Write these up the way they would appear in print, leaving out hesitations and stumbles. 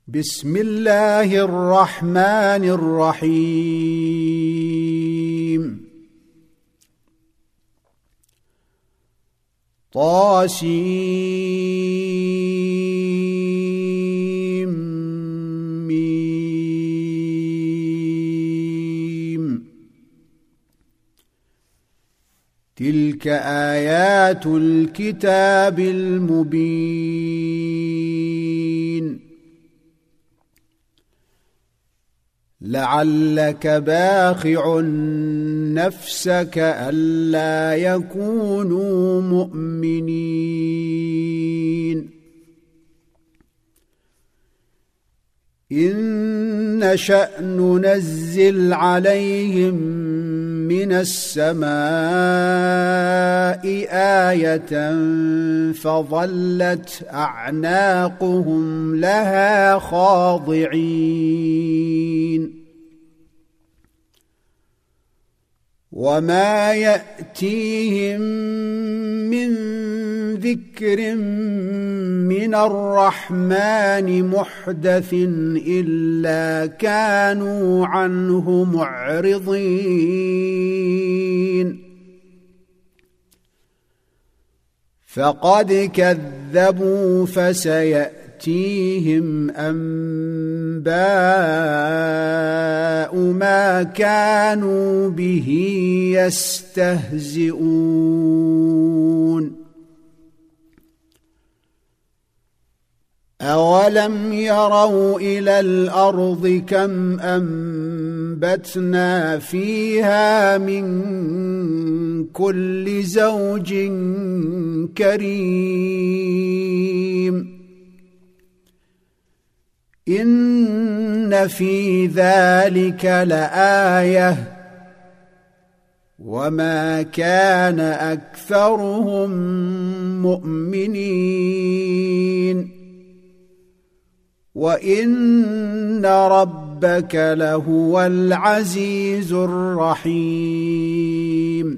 بسم الله الرحمن الرحيم طاسيم تلك آيات الكتاب المبين لعلك باخع نفسك ألا يكونوا مؤمنين إن نشأ ننزل عليهم من السماء آية فظلت أعناقهم لها خاضعين وما يأتيهم من ذكر من الرحمن محدث إلا كانوا عنه معرضين فقد كذبوا فسيأتيهم أنباء ما كانوا به يستهزئون أولم يروا إلى الأرض كم أنبتنا فيها من كل زوج كريم إن في ذلك لآية وما كان أكثرهم مؤمنين وإن ربك لهو العزيز الرحيم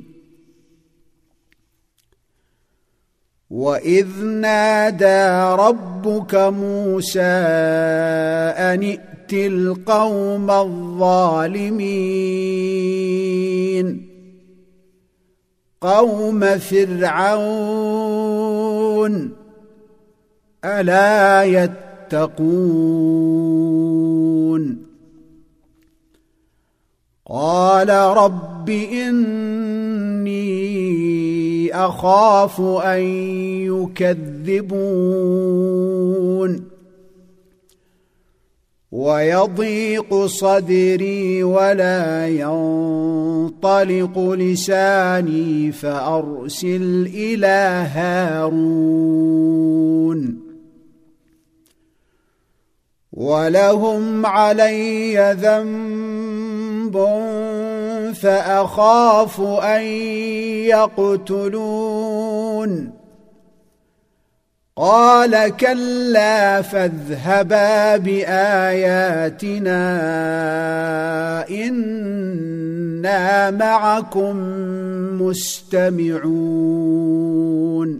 وإذ نادى ربك موسى أن ائت القوم الظالمين قوم فرعون ألا يتقون قال رب إني أخاف أن يكذبون ويضيق صدري ولا ينطلق لساني فأرسل إلى هارون ولهم علي ذنب فأخاف أن يقتلون قال كلا فاذهبا بآياتنا إنا معكم مستمعون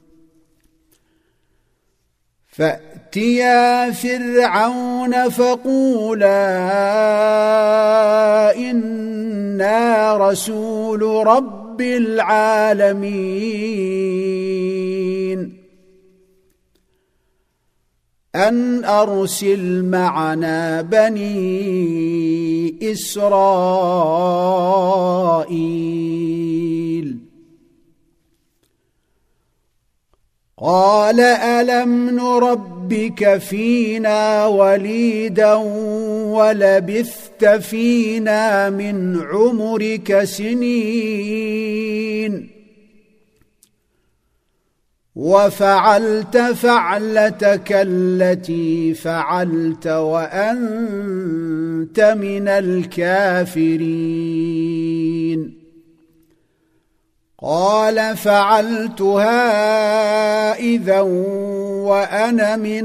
فأتيا فرعون فقولا إنا رسول رب العالمين أن أرسل معنا بني إسرائيل قال ألم نربك فينا وليدا ولبثت فينا من عمرك سنين وفعلت فعلتك التي فعلت وأنت من الكافرين قال فعلتها إذا وأنا من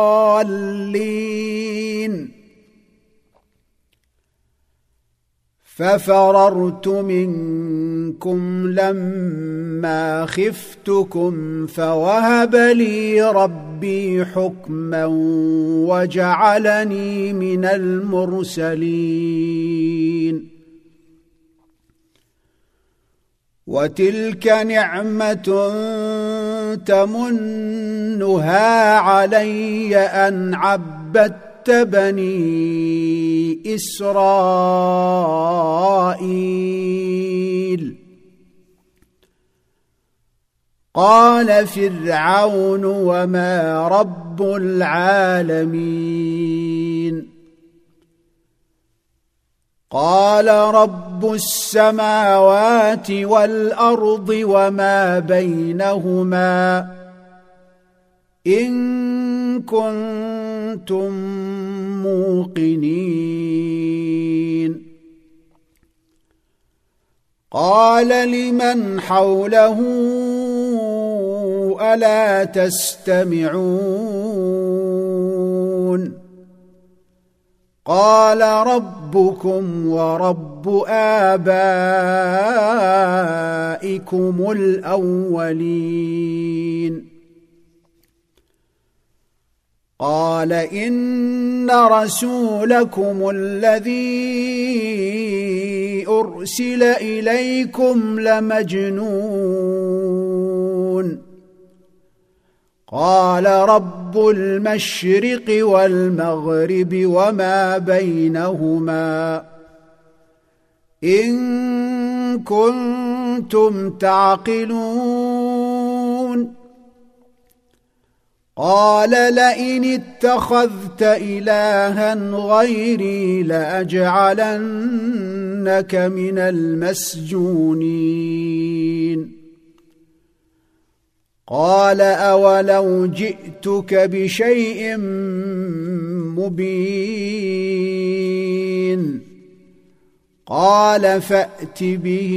الضالين ففررت منكم لما خفتكم فوهب لي ربي حكما وجعلني من المرسلين وتلك نعمة تمنها علي أن عبدت بني إسرائيل قال فرعون وما رب العالمين قال رب السماوات والأرض وما بينهما إن كنتم موقنين قال لمن حوله ألا تستمعون قال ربكم ورب آبائكم الأولين قال إن رسولكم الذي أرسل إليكم لمجنون قال رب المشرق والمغرب وما بينهما إن كنتم تعقلون قال لئن اتخذت إلها غيري لأجعلنك من المسجونين قال أولو جئتك بشيء مبين قال فأت به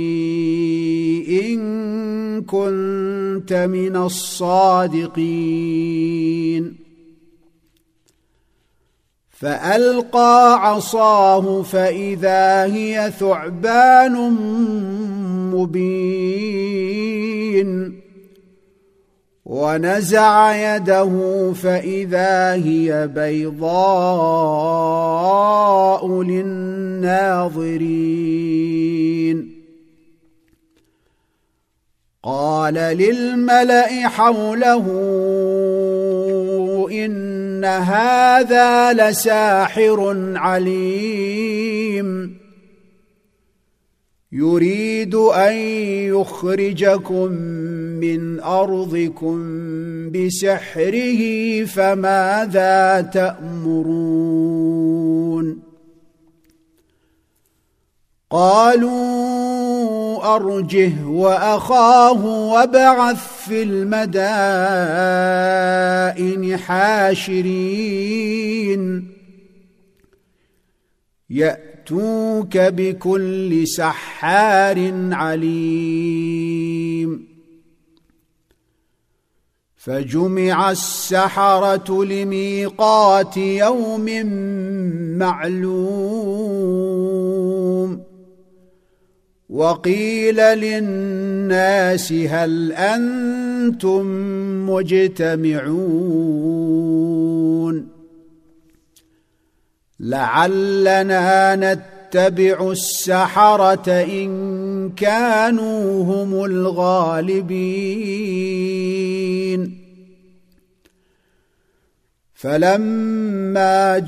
إن كنت من الصادقين فألقى عصاه فإذا هي ثعبان مبين ونزع يده فإذا هي بيضاء للناظرين قال للملأ حوله إن هذا لساحر عليم يريد أن يخرجكم من أرضكم بسحره فماذا تأمرون قالوا أرجه وأخاه وابعث في المدائن حاشرين يأتوك بكل سحار عليم فجمع السحرة لميقات يوم معلوم وقيل للناس هل أنتم مجتمعون لعلنا نتبع السحرة إن كانوا هم الغالبين فلما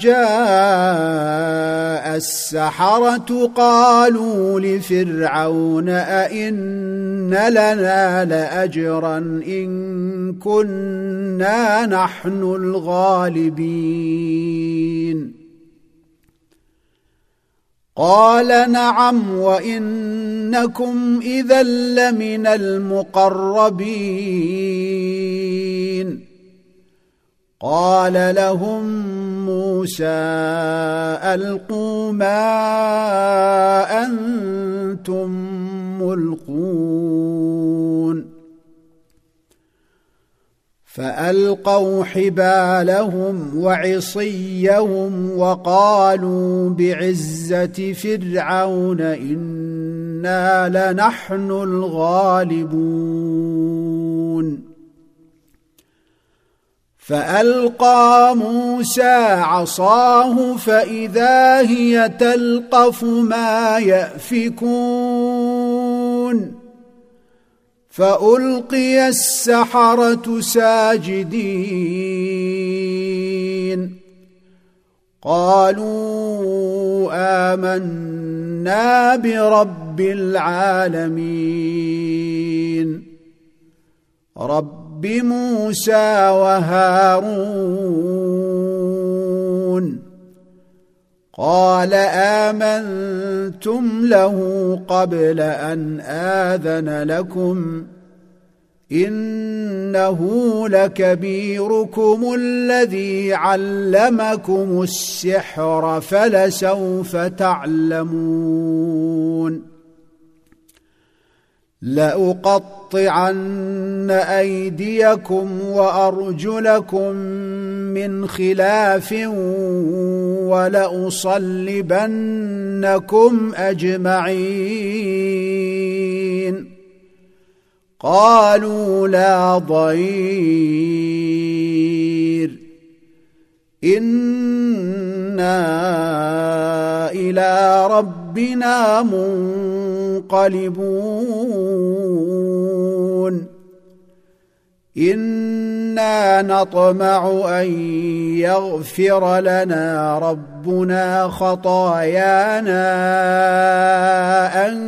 جاء السحرة قالوا لفرعون أئن لنا لأجرا إن كنا نحن الغالبين قال نعم وإنكم إذا لمن المقربين قال لهم موسى ألقوا ما أنتم ملقون فألقوا حبالهم وعصيهم وقالوا بعزة فرعون إنا لنحن الغالبون فألقى موسى عصاه فإذا هي تلقف ما يأفكون فألقي السحرة ساجدين قالوا آمنا برب العالمين رب موسى وهارون قال آمنتم له قبل أن آذن لكم إنه لكبيركم الذي علمكم السحر فلسوف تعلمون لأقطعن أيديكم وأرجلكم من خلاف ولأصلبنكم أجمعين قالوا لا ضير إنا إلى ربنا منقلبون إنا نطمع أن يغفر لنا ربنا خطايانا أن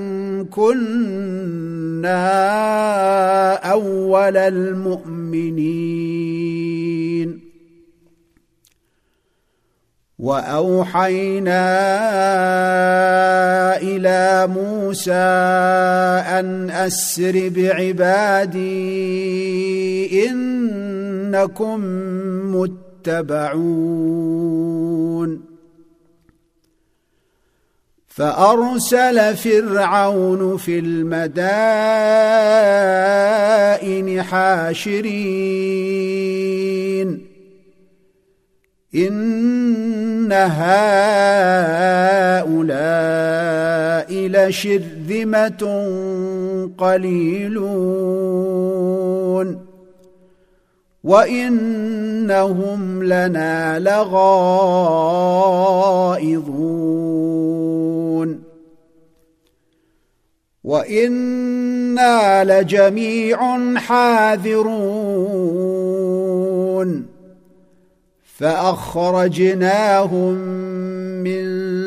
كنا أول المؤمنين وأوحينا إلى موسى أن أسر بعبادي إنكم متبعون فأرسل فرعون في المدائن حاشرين إن هؤلاء لشرذمة قليلون وإنهم لنا لغائظون وإنا لجميع حاذرون فأخرجناهم من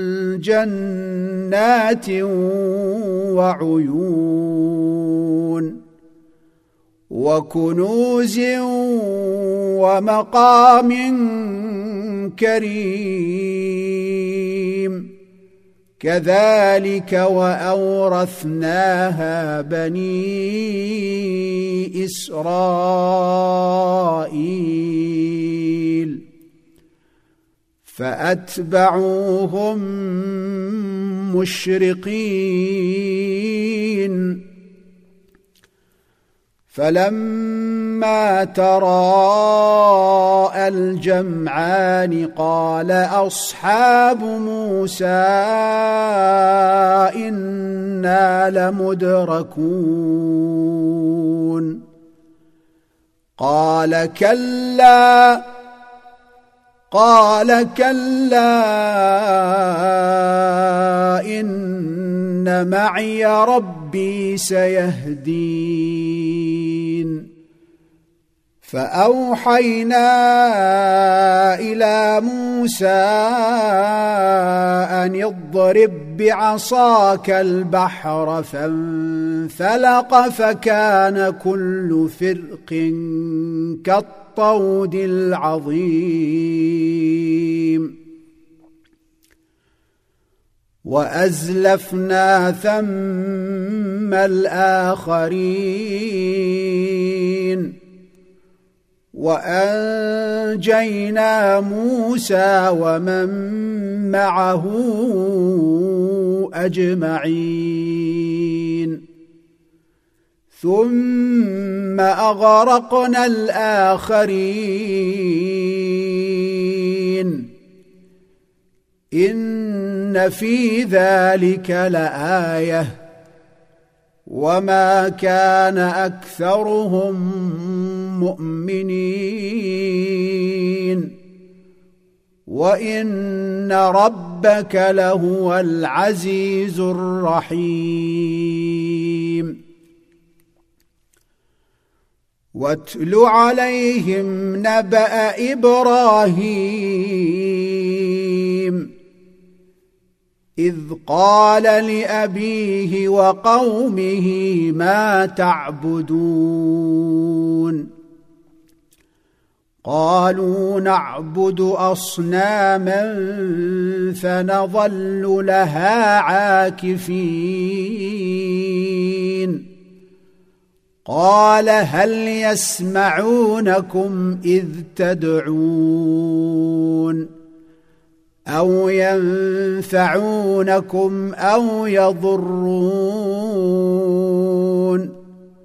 جنات وعيون وكنوز ومقام كريم كذلك وأورثناها بني إسرائيل فأتبعوهم مشرقين فلما تراءى الجمعان قال أصحاب موسى إنا لمدركون قال كلا إن معي ربي سيهدين فأوحينا إلى موسى أن اضرب بعصاك البحر فانفلق فكان كل فرق كالطود العظيم وأزلفنا ثم الآخرين وأنجينا موسى ومن معه أجمعين ثم أغرقنا الآخرين إن في ذلك لآية وما كان أكثرهم مؤمنين وإن ربك لهو العزيز الرحيم واتل عليهم نبأ إبراهيم إذ قال لأبيه وقومه ما تعبدون قالوا نعبد أصناما فنظل لها عاكفين قال هل يسمعونكم إذ تدعون أو ينفعونكم أو يضرون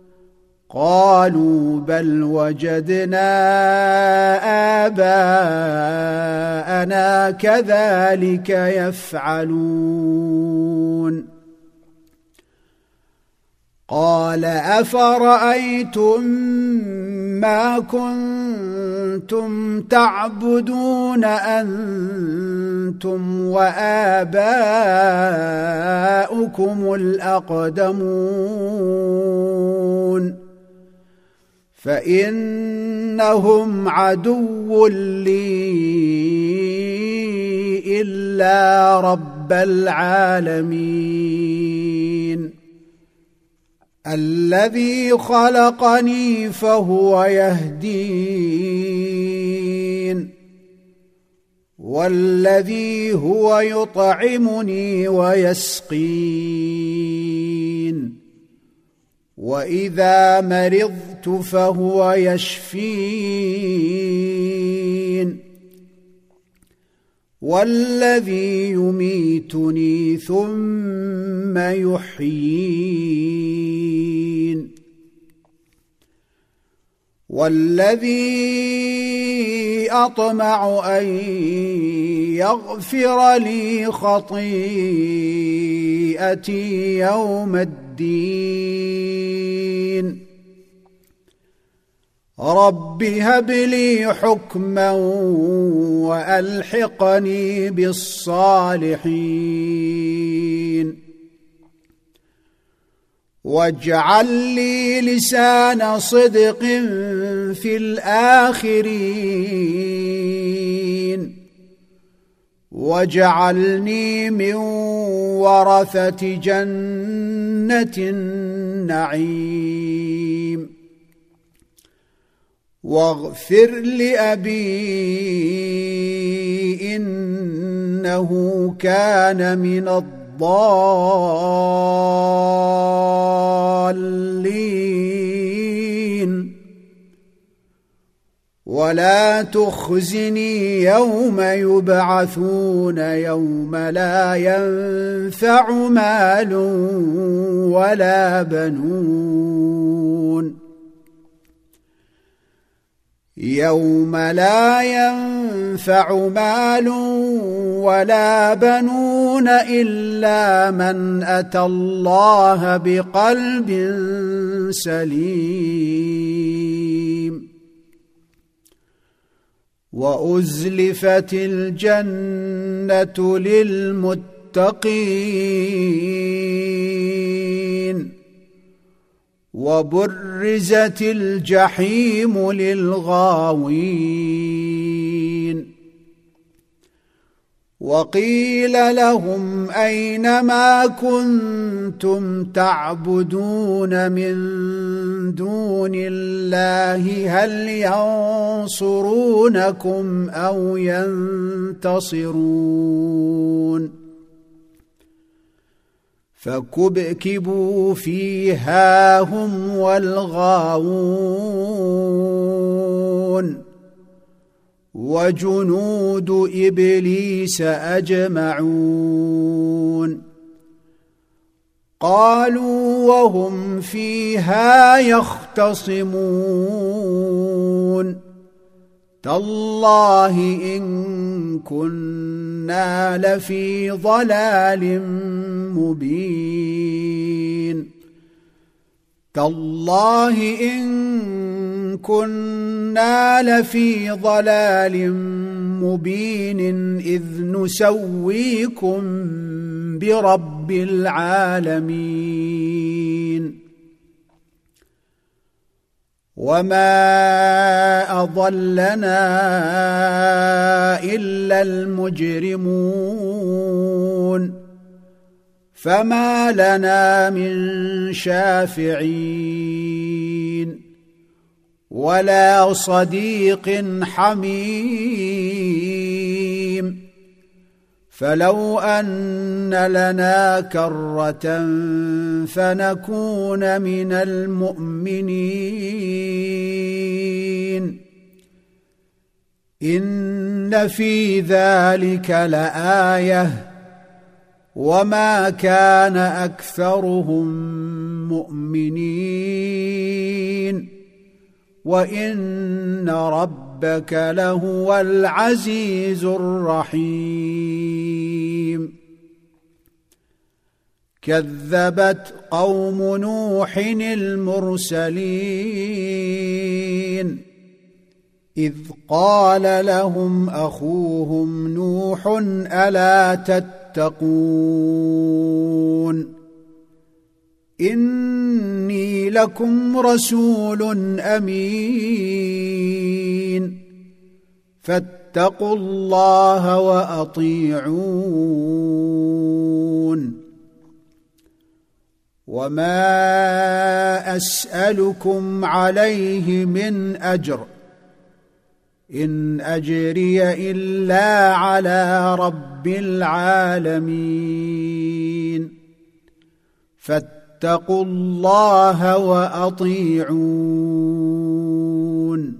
قالوا بل وجدنا آباءنا كذلك يفعلون قال أفرأيتم ما كنتم تعبدون أنتم وآباؤكم الأقدمون فإنهم عدو لي إلا رب العالمين الذي خلقني فهو يهدين والذي هو يطعمني ويسقين وإذا مرضت فهو يشفين والذي يميتني ثم يحيين والذي أطمع أن يغفر لي خطيئتي يوم الدين رب هب لي حكما وألحقني بالصالحين واجعل لي لسان صدق في الآخرين واجعلني من ورثة جنة النعيم واغفر لأبي إنه كان من الضالين ولا تخزني يوم يبعثون يوم لا ينفع مال ولا بنون يوم لا ينفع مال ولا بنون إلا من أتى الله بقلب سليم وأزلفت الجنة للمتقين وبرزت الجحيم للغاوين وقيل لهم أين ما كنتم تعبدون من دون الله هل ينصرونكم أو ينتصرون فكبكبوا فيها هم والغاوون وجنود إبليس أجمعون قالوا وهم فيها يختصمون تالله إن كنا لفي ضلال مبين تالله إن كنا لفي ضلال مبين إذ نسويكم برب العالمين وما أضلنا إلا المجرمون فما لنا من شافعين ولا صديق حميم فلو أن لنا كرة فنكون من المؤمنين إن في ذلك لآية وما كان أكثرهم مؤمنين وإن ربك لهو العزيز الرحيم كذبت قوم نوح المرسلين إذ قال لهم أخوهم نوح ألا تتقون إني لكم رسول أمين فاتقوا الله وأطيعون وما أسألكم عليه من أجر إن أجري إلا على رب العالمين فاتقوا الله وأطيعون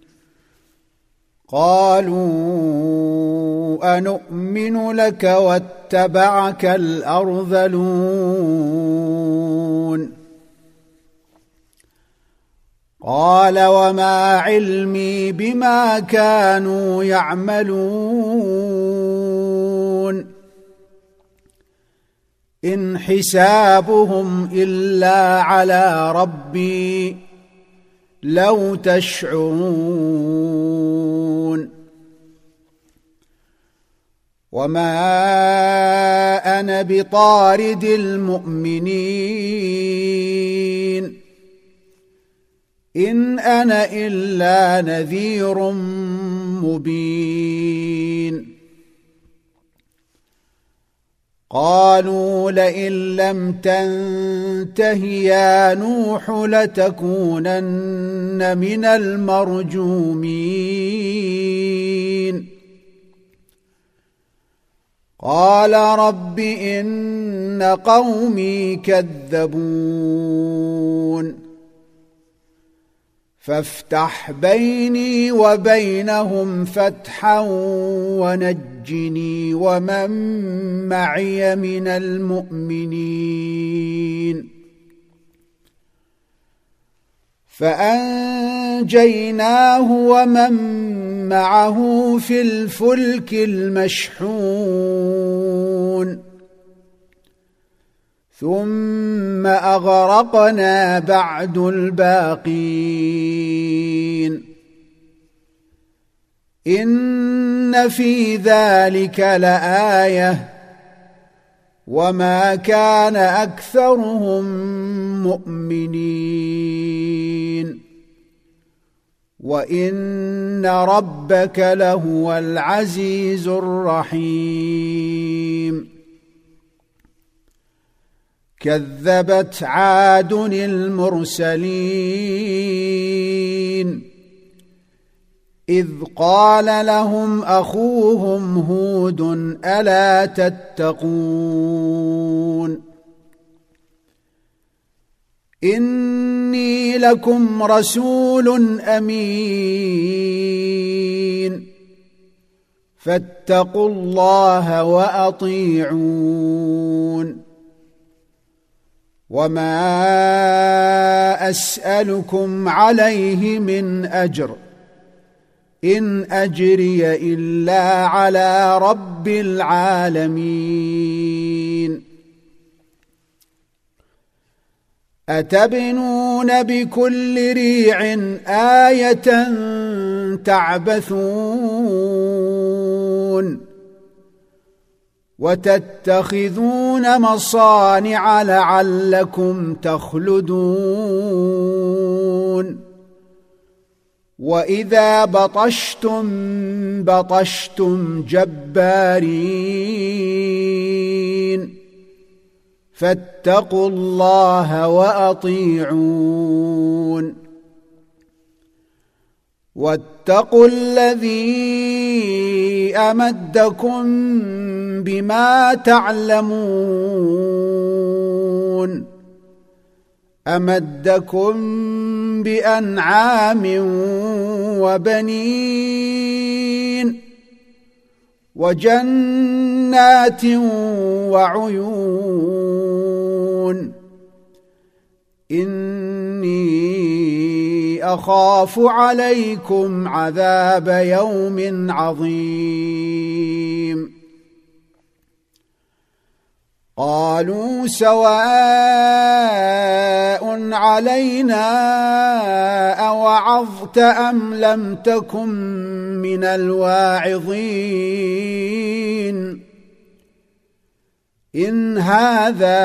قالوا أنؤمن لك واتبعك الأرذلون قال وما علمي بما كانوا يعملون إن حسابهم إلا على ربي لو تشعرون وما أنا بطارد المؤمنين إن أنا إلا نذير مبين قالوا لئن لم تنته يا نوح لتكونن من المرجومين قال رب إن قومي كذبون فافتح بيني وبينهم فتحا ونجني ومن معي من المؤمنين فأنجيناه ومن معه في الفلك المشحون ثم أغرقنا بعد الباقين إن في ذلك لآية وما كان أكثرهم مؤمنين وإن ربك لهو العزيز الرحيم كذبت عاد المرسلين إذ قال لهم أخوهم هود ألا تتقون إني لكم رسول أمين فاتقوا الله وأطيعون وما أسألكم عليه من أجر إن أجري إلا على رب العالمين أتبنون بكل ريع آية تعبثون وتتخذون مصانع لعلكم تخلدون وإذا بطشتم جبارين فاتقوا الله وأطيعون واتقوا الذي أمدكم بما تعلمون أمدكم بأنعام وبنين وجنات وعيون إني أخاف عليكم عذاب يوم عظيم قالوا سواء علينا أوعظت أم لم تكن من الواعظين إن هذا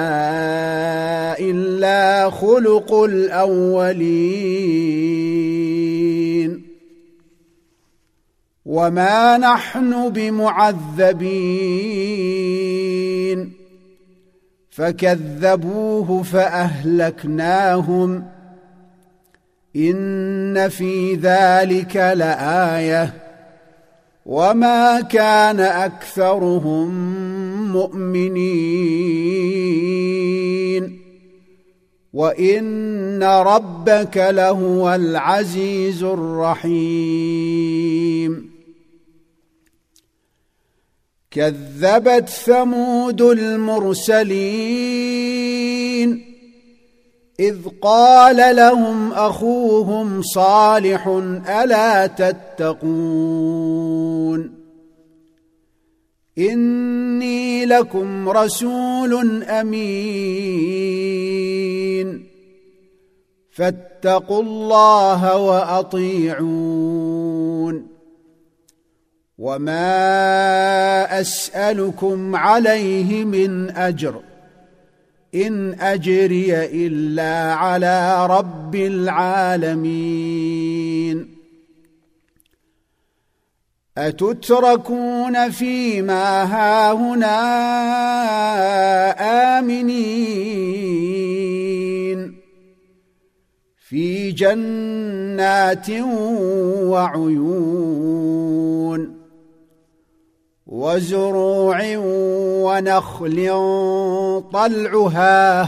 إلا خلق الأولين وما نحن بمعذبين فكذبوه فأهلكناهم إن في ذلك لآية وما كان أكثرهم مؤمنين وإن ربك لهو العزيز الرحيم كذبت ثمود المرسلين إذ قال لهم أخوهم صالح ألا تتقون إني لكم رسول أمين فاتقوا الله وأطيعون وما أسألكم عليه من أجر إن أجري إلا على رب العالمين أتتركون فيما هاهنا آمنين في جنات وعيون وزروع ونخل طلعها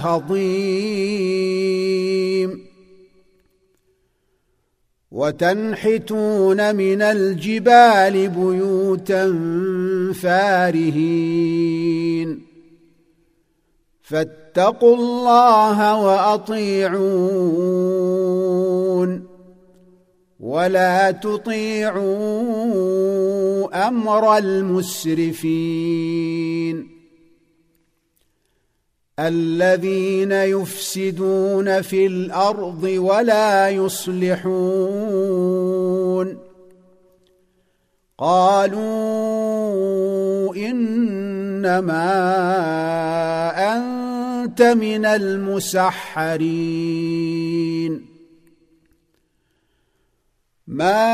هضيم وتنحتون من الجبال بيوتا فارهين فاتقوا الله وأطيعون ولا تطيعوا أمر المسرفين الذين يفسدون في الأرض ولا يصلحون قالوا إنما أنت من المسحرين ما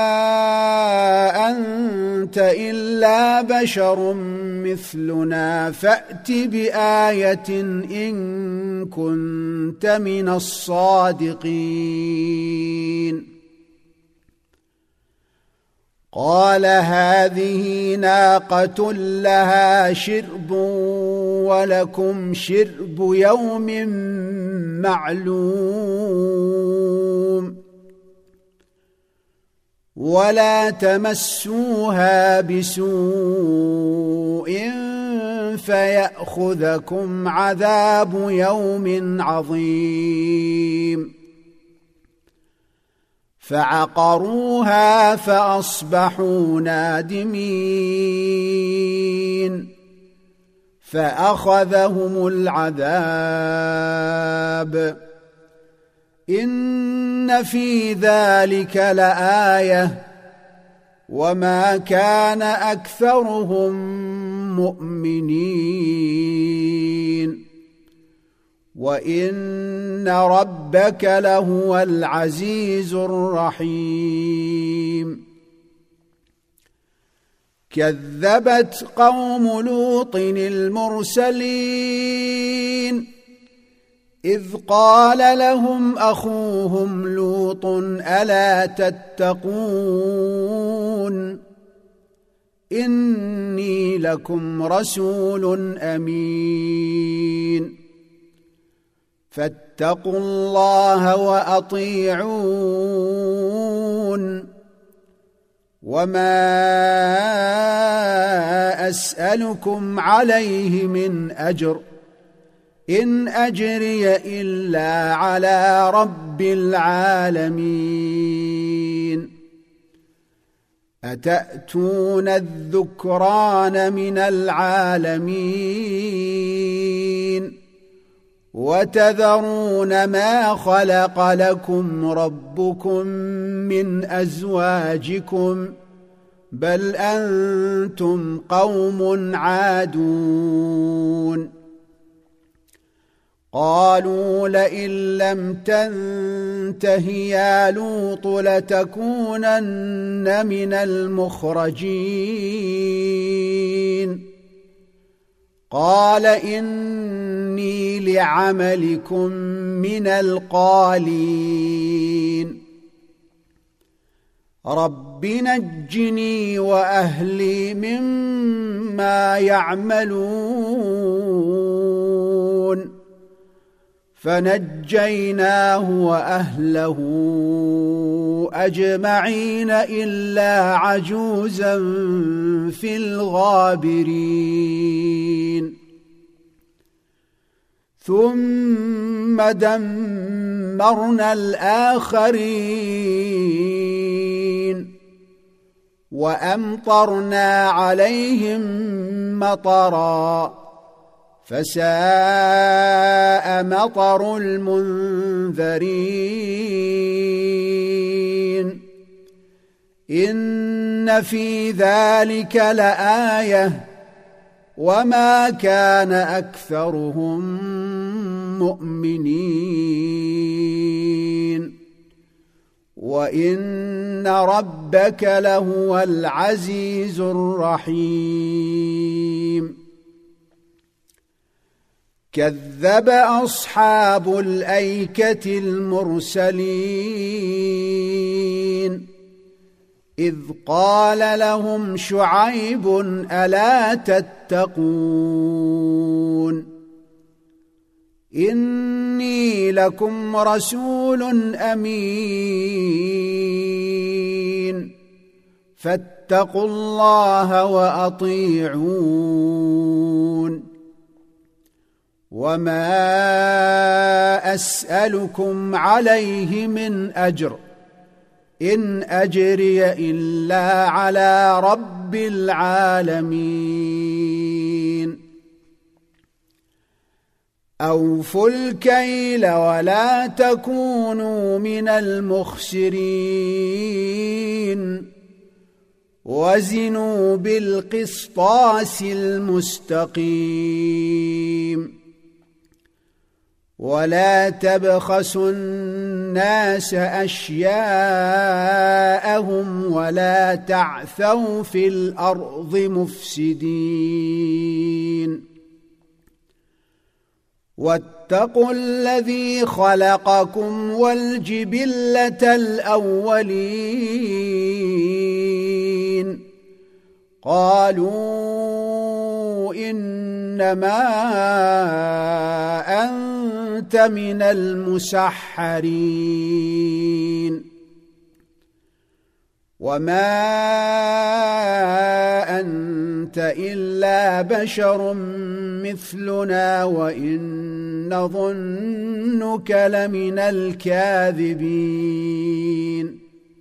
أنت إلا بشر مثلنا فأت بآية إن كنت من الصادقين قال هذه ناقة لها شرب ولكم شرب يوم معلوم ولا تمسوها بسوء فيأخذكم عذاب يوم عظيم فعقروها فأصبحوا نادمين فأخذهم العذاب إن في ذلك لآية وما كان أكثرهم مؤمنين وإن ربك لهو العزيز الرحيم كذبت قوم لوط المرسلين إذ قال لهم أخوهم لوط ألا تتقون إني لكم رسول أمين فاتقوا الله وأطيعون وما أسألكم عليه من أجر إن أجري إلا على رب العالمين أتأتون الذكران من العالمين وتذرون ما خلق لكم ربكم من أزواجكم بل أنتم قوم عادون قالوا لئن لم تنته يا لوط لتكونن من المخرجين قال إني لعملكم من القالين رب نجني وأهلي مما يعملون فنجيناه وأهله أجمعين إلا عجوزا في الغابرين ثم دمرنا الآخرين وأمطرنا عليهم مطرا فساء مطر المنذرين إن في ذلك لآية وما كان أكثرهم مؤمنين وإن ربك لهو العزيز الرحيم كذب أصحاب الأيكة المرسلين إذ قال لهم شعيب ألا تتقون إني لكم رسول أمين فاتقوا الله وأطيعون وما أسألكم عليه من أجر إن أجري إلا على رب العالمين أوفوا الكيل ولا تكونوا من المخسرين وزنوا بالقسطاس المستقيم ولا تبخسوا الناس أشياءهم ولا تعثوا في الأرض مفسدين واتقوا الذي خلقكم والجبلة الأولين قالوا إنما أنت من المسحرين وما أنت أنت إلا بشر مثلنا وإن نظنك لمن الكاذبين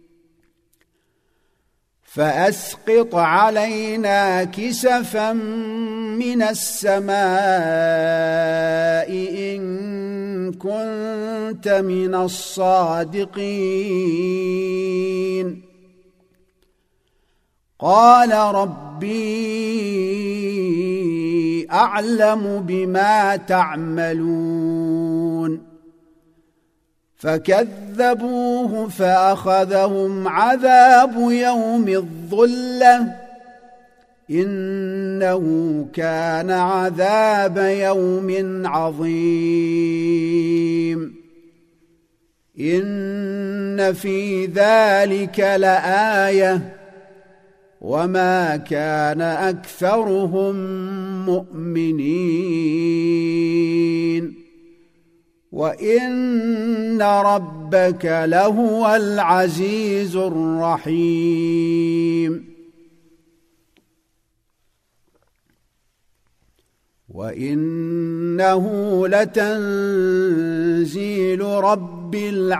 فأسقط علينا كسفا من السماء إن كنت من الصادقين قال ربي أعلم بما تعملون فكذبوه فأخذهم عذاب يوم الظلة إنه كان عذاب يوم عظيم إن في ذلك لآية وما كان أكثرهم مؤمنين وإن ربك لهو العزيز الرحيم وإنه لتنزيل رب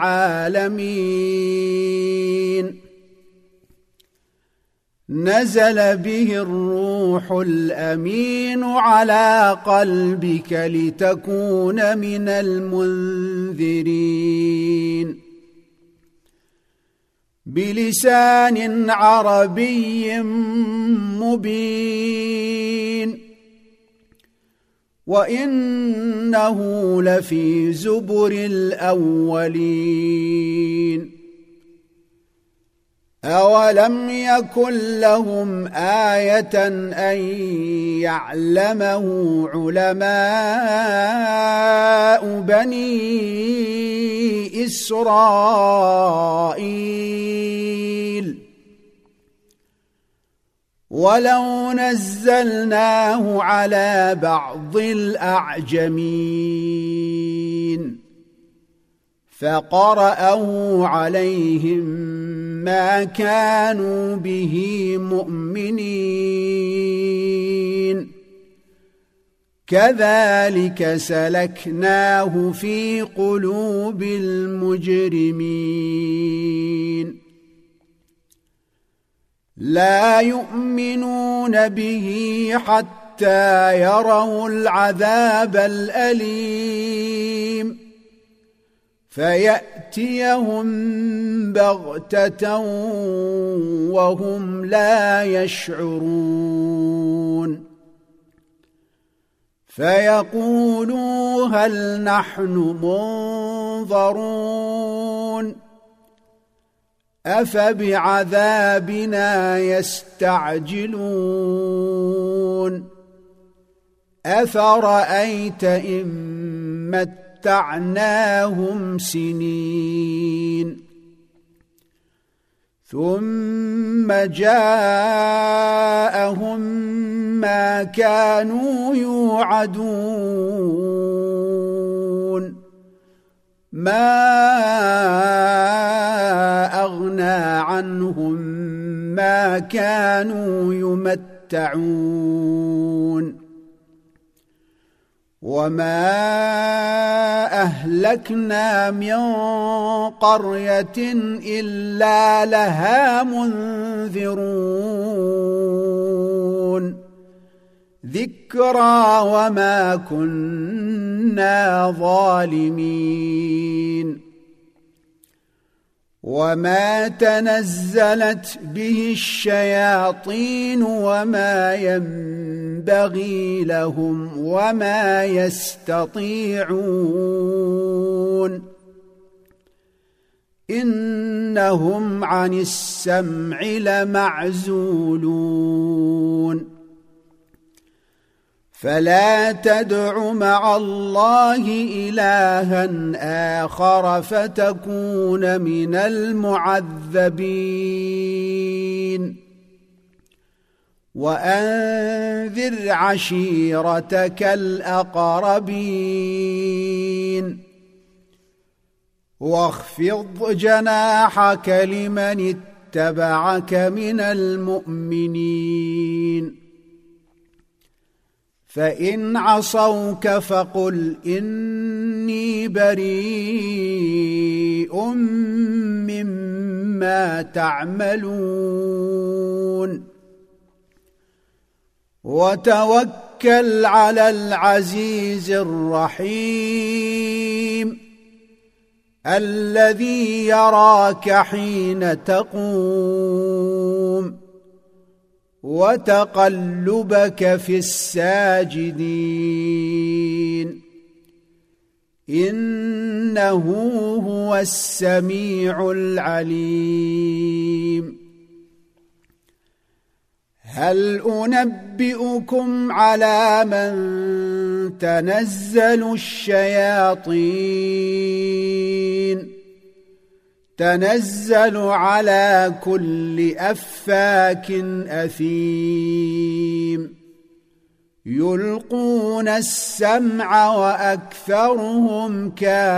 العالمين نزل به الروح الأمين على قلبك لتكون من المنذرين بلسان عربي مبين وإنه لفي زبر الأولين أولم يكن لهم آية أن يعلمه علماء بني إسرائيل ولو نزلناه على بعض الأعجمين فقرأه عليهم ما كانوا به مؤمنين كذلك سلكناه في قلوب المجرمين لا يؤمنون به حتى يروا العذاب الأليم فيأتيهم بغتة وهم لا يشعرون فيقولوا هل نحن منظرون أفبعذابنا يستعجلون أفرأيت إن متعناهم سنين ثم جاءهم ما كانوا يوعدون ما أغنى عنهم ما كانوا يمتعون وما أهلكنا من قرية إلا لها منذرون ذكرى وما كنا ظالمين وما تنزلت به الشياطين وما ينبغي لهم وما يستطيعون إنهم عن السمع لمعزولون فلا تدع مع الله إلها آخر فتكون من المعذبين وأنذر عشيرتك الأقربين واخفض جناحك لمن اتبعك من المؤمنين فإن عصوك فقل إني بريء مما تعملون وتوكل على العزيز الرحيم الذي يراك حين تقوم وتقلبك في الساجدين إنه هو السميع العليم هل أنبئكم على من تنزل الشياطين تنزل على كل أفاك أثيم يلقون السمع وأكثرهم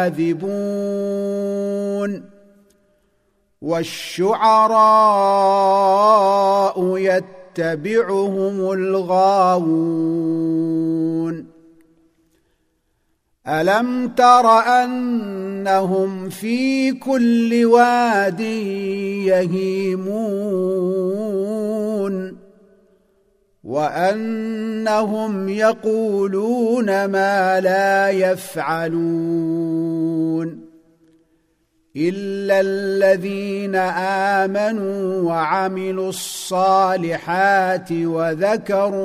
كاذبون والشعراء يتبعهم الغاوون ألم تر أنهم في كل واد يهيمون وأنهم يقولون ما لا يفعلون إلا الذين آمنوا وعملوا الصالحات وذكروا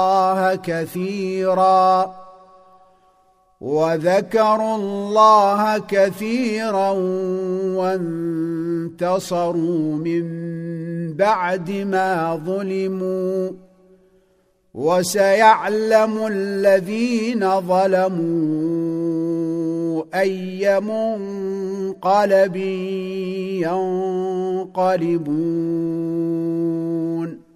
الله كثيرا وانتصروا من بعد ما ظلموا وسيعلم الذين ظلموا أي منقلب ينقلبون